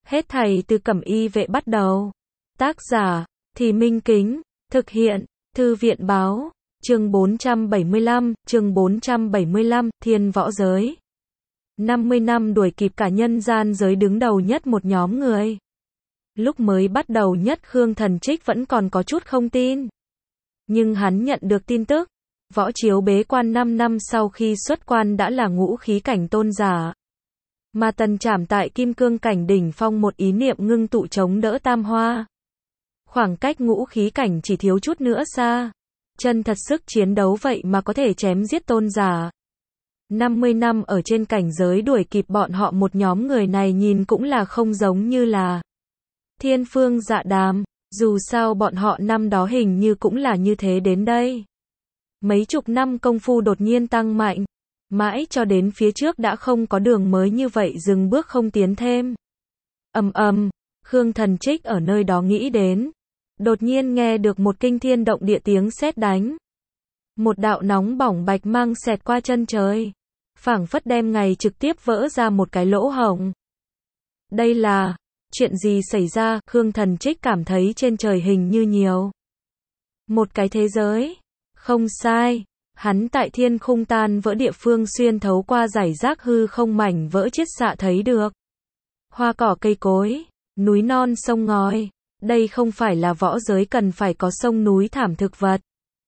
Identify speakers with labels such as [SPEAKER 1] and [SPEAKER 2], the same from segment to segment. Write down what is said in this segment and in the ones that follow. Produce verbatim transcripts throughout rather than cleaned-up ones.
[SPEAKER 1] Hết thảy từ Cẩm Y Vệ bắt đầu. Tác giả, Thì Minh Kính, thực hiện, Thư viện báo, chương bốn trăm bảy mươi lăm, chương bốn trăm bảy mươi lăm, Thiên Võ Giới. năm mươi năm đuổi kịp cả nhân gian giới đứng đầu nhất một nhóm người. Lúc mới bắt đầu nhất Khương Thần Trích vẫn còn có chút không tin. Nhưng hắn nhận được tin tức, Võ Chiếu bế quan năm năm sau khi xuất quan đã là ngũ khí cảnh tôn giả. Mà Tần Trảm tại kim cương cảnh đỉnh phong một ý niệm ngưng tụ chống đỡ tam hoa. Khoảng cách ngũ khí cảnh chỉ thiếu chút nữa xa. Chân thật sức chiến đấu vậy mà có thể chém giết tôn giả. năm mươi năm ở trên cảnh giới đuổi kịp bọn họ một nhóm người này nhìn cũng là không giống như là Thiên Phương Dạ Đàm, dù sao bọn họ năm đó hình như cũng là như thế đến đây. Mấy chục năm công phu đột nhiên tăng mạnh, mãi cho đến phía trước đã không có đường mới như vậy dừng bước không tiến thêm. Ầm ầm, Khương Thần Trích ở nơi đó nghĩ đến, đột nhiên nghe được một kinh thiên động địa tiếng sét đánh. Một đạo nóng bỏng bạch mang xẹt qua chân trời, phảng phất đem ngày trực tiếp vỡ ra một cái lỗ hổng. Đây là chuyện gì xảy ra? Khương Thần Trích cảm thấy trên trời hình như nhiều một cái thế giới. Không sai, hắn tại thiên khung tan vỡ địa phương xuyên thấu qua giải rác hư không mảnh vỡ chiết xạ thấy được. Hoa cỏ cây cối, núi non sông ngòi, đây không phải là võ giới cần phải có sông núi thảm thực vật,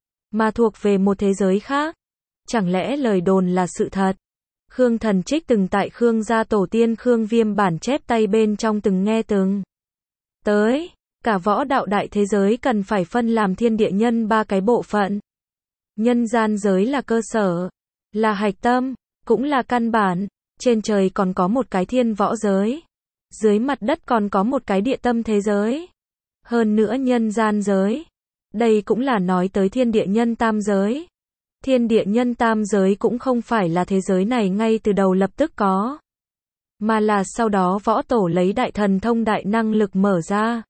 [SPEAKER 1] mà thuộc về một thế giới khác. Chẳng lẽ lời đồn là sự thật? Khương Thần Trích từng tại Khương gia tổ tiên Khương Viêm bản chép tay bên trong từng nghe từng tới, cả võ đạo đại thế giới cần phải phân làm thiên địa nhân ba cái bộ phận. Nhân gian giới là cơ sở, là hạch tâm, cũng là căn bản. Trên trời còn có một cái thiên võ giới, dưới mặt đất còn có một cái địa tâm thế giới, hơn nữa nhân gian giới. Đây cũng là nói tới thiên địa nhân tam giới. Thiên địa nhân tam giới cũng không phải là thế giới này ngay từ đầu lập tức có, mà là sau đó võ tổ lấy đại thần thông đại năng lực mở ra.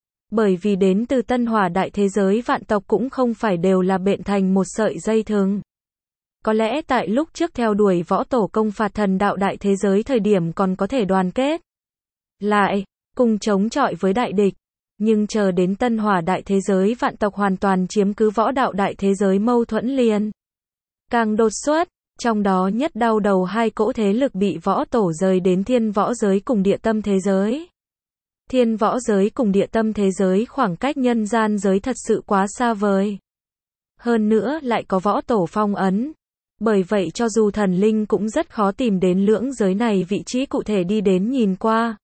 [SPEAKER 1] Bởi vì đến từ tân hỏa đại thế giới vạn tộc cũng không phải đều là bện thành một sợi dây thừng. Có lẽ tại lúc trước theo đuổi võ tổ công phạt thần đạo đại thế giới thời điểm còn có thể đoàn kết lại, cùng chống chọi với đại địch. Nhưng chờ đến tân hỏa đại thế giới vạn tộc hoàn toàn chiếm cứ võ đạo đại thế giới mâu thuẫn liền càng đột xuất, trong đó nhất đau đầu hai cỗ thế lực bị võ tổ rời đến thiên võ giới cùng địa tâm thế giới. Thiên võ giới cùng địa tâm thế giới khoảng cách nhân gian giới thật sự quá xa vời. Hơn nữa lại có võ tổ phong ấn. Bởi vậy cho dù thần linh cũng rất khó tìm đến lưỡng giới này vị trí cụ thể đi đến nhìn qua.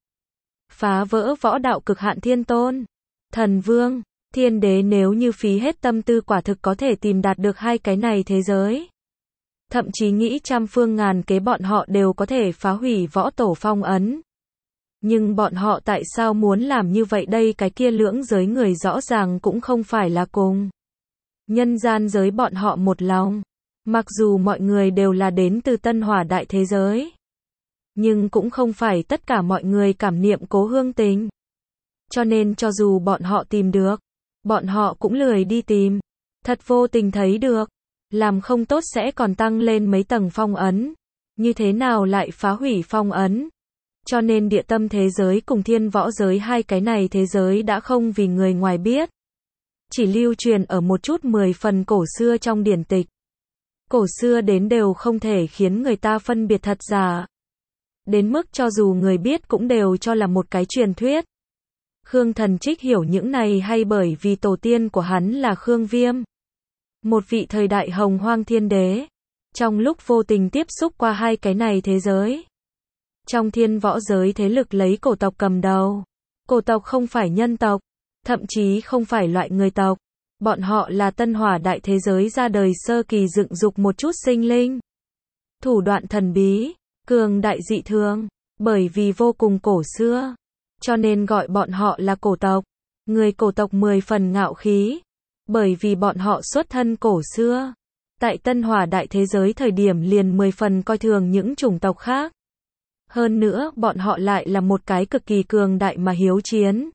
[SPEAKER 1] Phá vỡ võ đạo cực hạn thiên tôn, thần vương, thiên đế nếu như phí hết tâm tư quả thực có thể tìm đạt được hai cái này thế giới. Thậm chí nghĩ trăm phương ngàn kế bọn họ đều có thể phá hủy võ tổ phong ấn. Nhưng bọn họ tại sao muốn làm như vậy đây? Cái kia lưỡng giới người rõ ràng cũng không phải là cùng nhân gian giới bọn họ một lòng. Mặc dù mọi người đều là đến từ tân hỏa đại thế giới, nhưng cũng không phải tất cả mọi người cảm niệm cố hương tình. Cho nên cho dù bọn họ tìm được, bọn họ cũng lười đi tìm. Thật vô tình thấy được, làm không tốt sẽ còn tăng lên mấy tầng phong ấn. Như thế nào lại phá hủy phong ấn? Cho nên địa tâm thế giới cùng thiên võ giới hai cái này thế giới đã không vì người ngoài biết. Chỉ lưu truyền ở một chút mười phần cổ xưa trong điển tịch. Cổ xưa đến đều không thể khiến người ta phân biệt thật giả. Đến mức cho dù người biết cũng đều cho là một cái truyền thuyết. Khương Thần Trích hiểu những này hay bởi vì tổ tiên của hắn là Khương Viêm, một vị thời đại hồng hoang thiên đế. Trong lúc vô tình tiếp xúc qua hai cái này thế giới. Trong thiên võ giới thế lực lấy cổ tộc cầm đầu. Cổ tộc không phải nhân tộc, thậm chí không phải loại người tộc. Bọn họ là tân hỏa đại thế giới ra đời sơ kỳ dựng dục một chút sinh linh. Thủ đoạn thần bí, cường đại dị thường, bởi vì vô cùng cổ xưa, cho nên gọi bọn họ là cổ tộc. Người cổ tộc mười phần ngạo khí, bởi vì bọn họ xuất thân cổ xưa. Tại tân hỏa đại thế giới thời điểm liền mười phần coi thường những chủng tộc khác. Hơn nữa bọn họ lại là một cái cực kỳ cường đại mà hiếu chiến.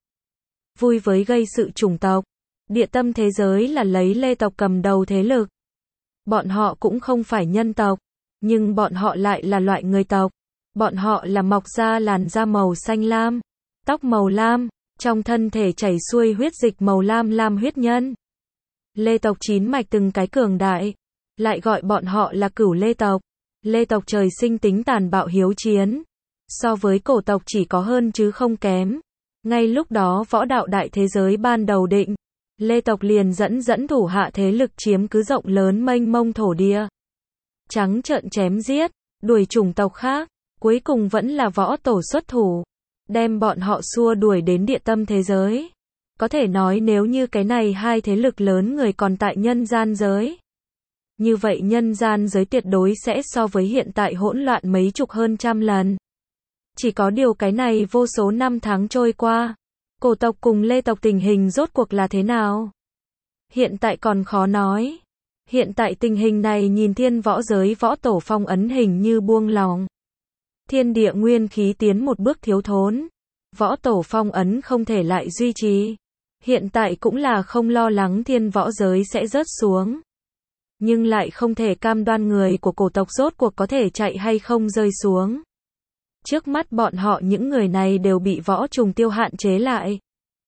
[SPEAKER 1] Vui với gây sự chủng tộc. Địa tâm thế giới là lấy lê tộc cầm đầu thế lực. Bọn họ cũng không phải nhân tộc, nhưng bọn họ lại là loại người tộc. Bọn họ là mọc ra làn da màu xanh lam, tóc màu lam, trong thân thể chảy xuôi huyết dịch màu lam lam huyết nhân. Lê tộc chín mạch từng cái cường đại, lại gọi bọn họ là Cửu Lê tộc. Lê tộc trời sinh tính tàn bạo hiếu chiến, so với cổ tộc chỉ có hơn chứ không kém. Ngay lúc đó võ đạo đại thế giới ban đầu định, Lê tộc liền dẫn dẫn thủ hạ thế lực chiếm cứ rộng lớn mênh mông thổ địa. Trắng trợn chém giết, đuổi chủng tộc khác, cuối cùng vẫn là võ tổ xuất thủ, đem bọn họ xua đuổi đến địa tâm thế giới. Có thể nói nếu như cái này hai thế lực lớn người còn tại nhân gian giới, như vậy nhân gian giới tuyệt đối sẽ so với hiện tại hỗn loạn mấy chục hơn trăm lần. Chỉ có điều cái này vô số năm tháng trôi qua, cổ tộc cùng Lê tộc tình hình rốt cuộc là thế nào? Hiện tại còn khó nói. Hiện tại tình hình này nhìn thiên võ giới võ tổ phong ấn hình như buông lỏng. Thiên địa nguyên khí tiến một bước thiếu thốn. Võ tổ phong ấn không thể lại duy trì. Hiện tại cũng là không lo lắng thiên võ giới sẽ rớt xuống. Nhưng lại không thể cam đoan người của cổ tộc rốt cuộc có thể chạy hay không rơi xuống. Trước mắt bọn họ những người này đều bị võ trùng tiêu hạn chế lại.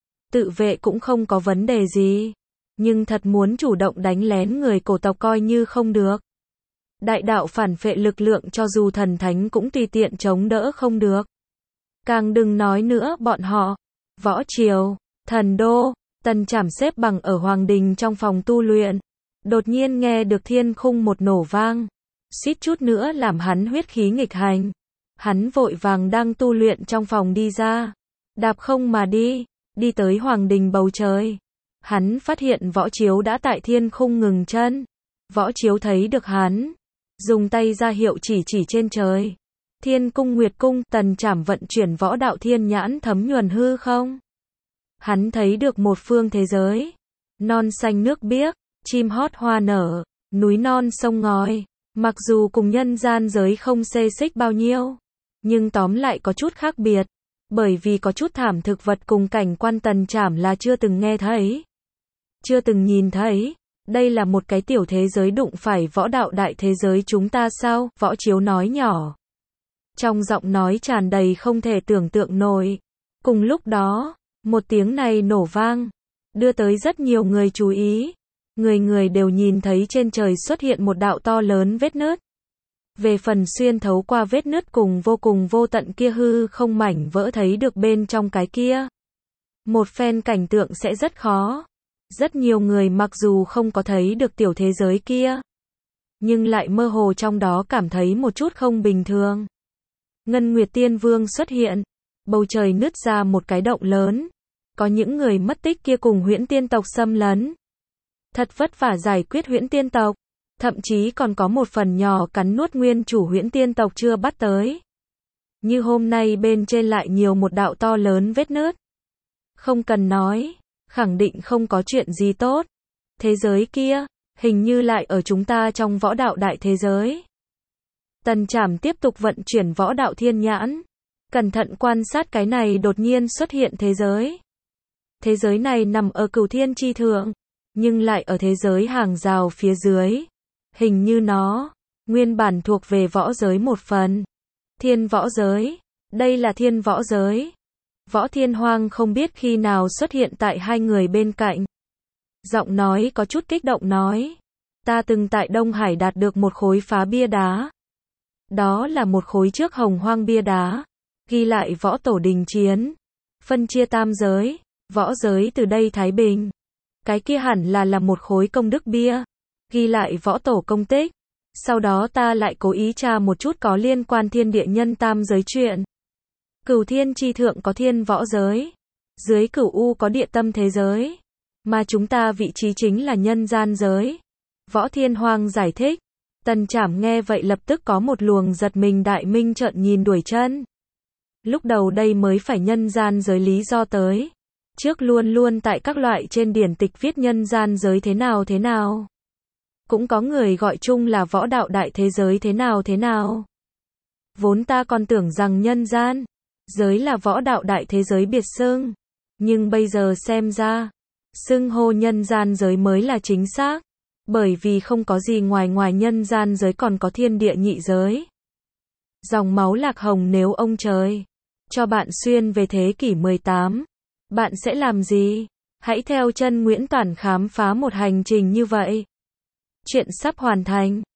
[SPEAKER 1] Tự vệ cũng không có vấn đề gì. Nhưng thật muốn chủ động đánh lén người cổ tộc coi như không được. Đại đạo phản phệ lực lượng cho dù thần thánh cũng tùy tiện chống đỡ không được. Càng đừng nói nữa bọn họ. Võ triều, thần đô, Tần Trảm xếp bằng ở hoàng đình trong phòng tu luyện. Đột nhiên nghe được thiên khung một nổ vang. Suýt chút nữa làm hắn huyết khí nghịch hành. Hắn vội vàng đang tu luyện trong phòng đi ra. Đạp không mà đi, đi tới hoàng đình bầu trời. Hắn phát hiện võ chiếu đã tại thiên khung ngừng chân. Võ chiếu thấy được hắn, dùng tay ra hiệu chỉ chỉ trên trời. Thiên cung Nguyệt cung, Tần Trảm vận chuyển võ đạo thiên nhãn thấm nhuần hư không. Hắn thấy được một phương thế giới. Non xanh nước biếc, chim hót hoa nở, núi non sông ngòi. Mặc dù cùng nhân gian giới không xê xích bao nhiêu, nhưng tóm lại có chút khác biệt. Bởi vì có chút thảm thực vật cùng cảnh quan Tần Trảm là chưa từng nghe thấy, chưa từng nhìn thấy. Đây là một cái tiểu thế giới đụng phải võ đạo đại thế giới chúng ta sao? Võ chiếu nói nhỏ. Trong giọng nói tràn đầy không thể tưởng tượng nổi. Cùng lúc đó, một tiếng này nổ vang, đưa tới rất nhiều người chú ý. Người người đều nhìn thấy trên trời xuất hiện một đạo to lớn vết nứt. Về phần xuyên thấu qua vết nứt cùng vô cùng vô tận kia hư không mảnh vỡ thấy được bên trong cái kia. Một phen cảnh tượng sẽ rất khó. Rất nhiều người mặc dù không có thấy được tiểu thế giới kia, nhưng lại mơ hồ trong đó cảm thấy một chút không bình thường. Ngân Nguyệt Tiên Vương xuất hiện, bầu trời nứt ra một cái động lớn. Có những người mất tích kia cùng Huyễn Tiên tộc xâm lấn. Thật vất vả giải quyết Huyễn Tiên tộc, thậm chí còn có một phần nhỏ cắn nuốt nguyên chủ Huyễn Tiên tộc chưa bắt tới. Như hôm nay bên trên lại nhiều một đạo to lớn vết nứt. Không cần nói, khẳng định không có chuyện gì tốt. Thế giới kia, hình như lại ở chúng ta trong võ đạo đại thế giới. Tần Trảm tiếp tục vận chuyển võ đạo thiên nhãn, cẩn thận quan sát cái này đột nhiên xuất hiện thế giới. Thế giới này nằm ở Cửu Thiên chi thượng, nhưng lại ở thế giới hàng rào phía dưới. Hình như nó, nguyên bản thuộc về võ giới một phần. Thiên võ giới, đây là thiên võ giới. Võ Thiên Hoang không biết khi nào xuất hiện tại hai người bên cạnh. Giọng nói có chút kích động nói. Ta từng tại Đông Hải đạt được một khối phá bia đá. Đó là một khối trước hồng hoang bia đá. Ghi lại võ tổ đình chiến. Phân chia tam giới. Võ giới từ đây thái bình. Cái kia hẳn là là một khối công đức bia. Ghi lại võ tổ công tích. Sau đó ta lại cố ý tra một chút có liên quan thiên địa nhân tam giới chuyện. Cửu Thiên chi thượng có thiên võ giới. Dưới Cửu U có địa tâm thế giới. Mà chúng ta vị trí chính là nhân gian giới. Võ Thiên Hoang giải thích. Tần Trảm nghe vậy lập tức có một luồng giật mình đại minh trợn nhìn đuổi chân. Lúc đầu đây mới phải nhân gian giới lý do tới. Trước luôn luôn tại các loại trên điển tịch viết nhân gian giới thế nào thế nào. Cũng có người gọi chung là võ đạo đại thế giới thế nào thế nào. Vốn ta còn tưởng rằng nhân gian giới là võ đạo đại thế giới biệt xưng. Nhưng bây giờ xem ra, xưng hô nhân gian giới mới là chính xác. Bởi vì không có gì ngoài ngoài nhân gian giới còn có thiên địa nhị giới. Dòng máu lạc hồng nếu ông trời cho bạn xuyên về thế kỷ mười tám. Bạn sẽ làm gì? Hãy theo chân Nguyễn Toản khám phá một hành trình như vậy. Chuyện sắp hoàn thành.